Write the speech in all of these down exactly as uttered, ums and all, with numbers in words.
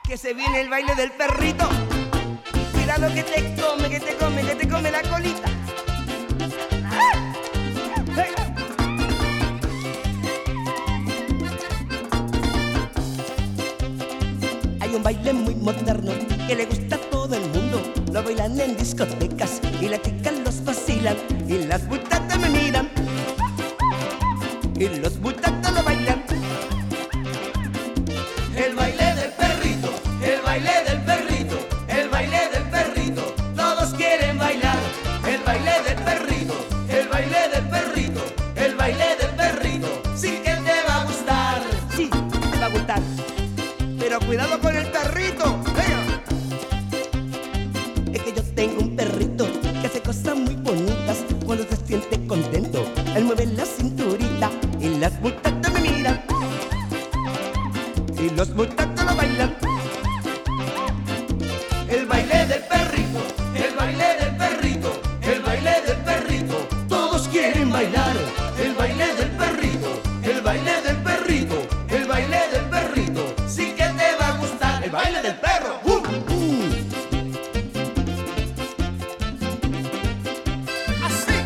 que se viene el baile del perrito. Cuidado que te come, que te come, que te come la colita. Hay un baile muy moderno que le gusta a todo el mundo. Lo bailan en discotecas y las chicas los vacilan y las muchachas me miran y los muchachos lo bailan. El baile del perrito, el baile del perrito, el baile del perrito, todos quieren bailar. El baile del perrito, el baile del perrito, el baile del perrito, sí que te va a gustar. Sí, te va a gustar, pero cuidado con el perrito. Venga. Es que yo tengo un perrito que hace cosas muy bonitas cuando se siente contento. Él mueve la cinturita y las muchachas me miran y los muchachos lo bailan. El baile del perrito, el baile del perrito, el baile del perrito, todos quieren bailar. El baile del perrito, el baile del perrito, el baile del perrito, sí que te va a gustar. El baile del perro. ¡Uh! Mm. Así.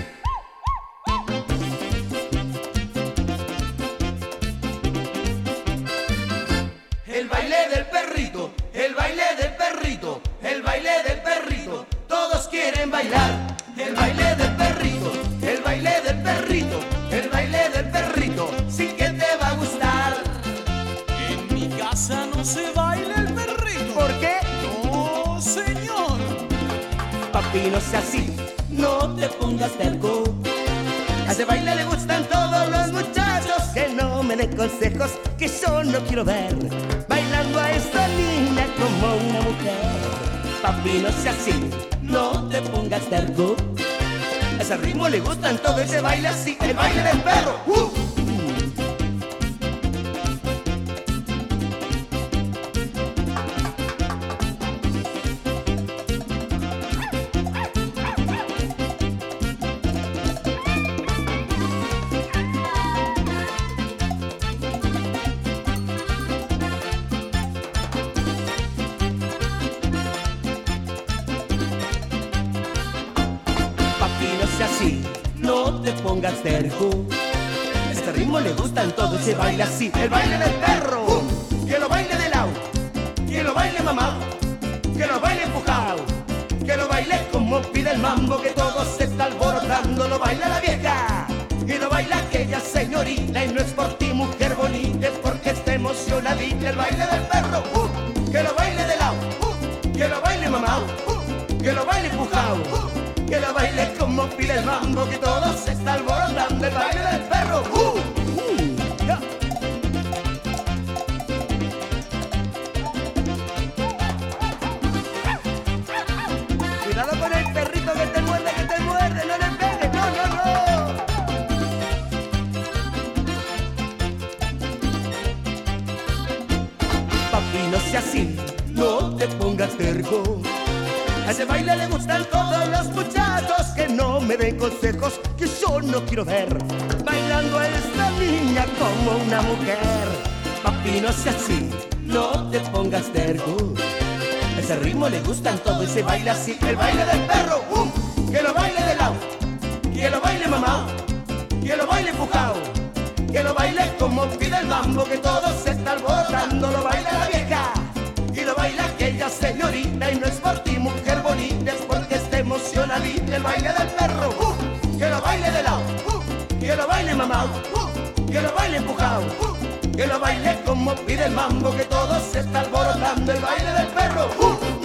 El baile del perrito, el baile del perrito, el baile del perrito, todos quieren bailar. El baile del perrito, el baile del perrito, el baile del perrito, sí que te va a gustar. En mi casa no se baila el perrito. ¿Por qué? No, señor. Papi, no sea así, no te pongas terco. A ese baile le gustan todos los muchachos. Que no me den consejos, que yo no quiero ver bailando a esta niña como una mujer. Papi, no sea así, no te pongas terco. A ese ritmo le gustan todo, ese baile así, el baile del perro. ¡Uh! Papi, no sea así, no te pongas terco. Este ritmo le gustan todo, ese baile así, el baile del perro. ¡Uh! Que lo baile de lado, que lo baile mamá, que lo baile empujado, que lo baile como pide el mambo, que todo se está alborotando. Lo baila la vieja y lo baila aquella señorita, y no es por ti, mujer bonita, es porque está emocionadita. El baile del perro, ¡uh! Que lo baile de lado, ¡uh! Que lo baile mamá, ¡uh! Que lo baile empujado, ¡uh! Que lo baile como pide el mambo, que todo se está alborotando. El baile del perro, ¡uh! Uh, ya. Cuidado con el perrito que te muerde, que te muerde, no le pegues, no, no, no. Papi, no sea así, no te pongas terco. A ese baile le gustan todos los muchachos. Que no me den consejos, que yo no quiero ver bailando a esta niña como una mujer. Papi, no sea así, no te pongas terco. A ese ritmo le gustan todo, ese baile así, el baile del perro. ¡Uh! Que lo baile de lado, que lo baile mamá, que lo baile empujado, que lo baile como pide el mambo, que todo se está alborotando. Lo baila la vieja y lo baila aquella señorita, y no es por ti, mujer bonita, es porque está emocionadita. El baile del perro, ¡uh! Que lo baile de lado, ¡uh! Que lo baile mamá, ¡uh! Que lo baile empujado, ¡uh! Que lo baile como pide el mambo, que todo se está alborotando. El baile del perro, ¡uh!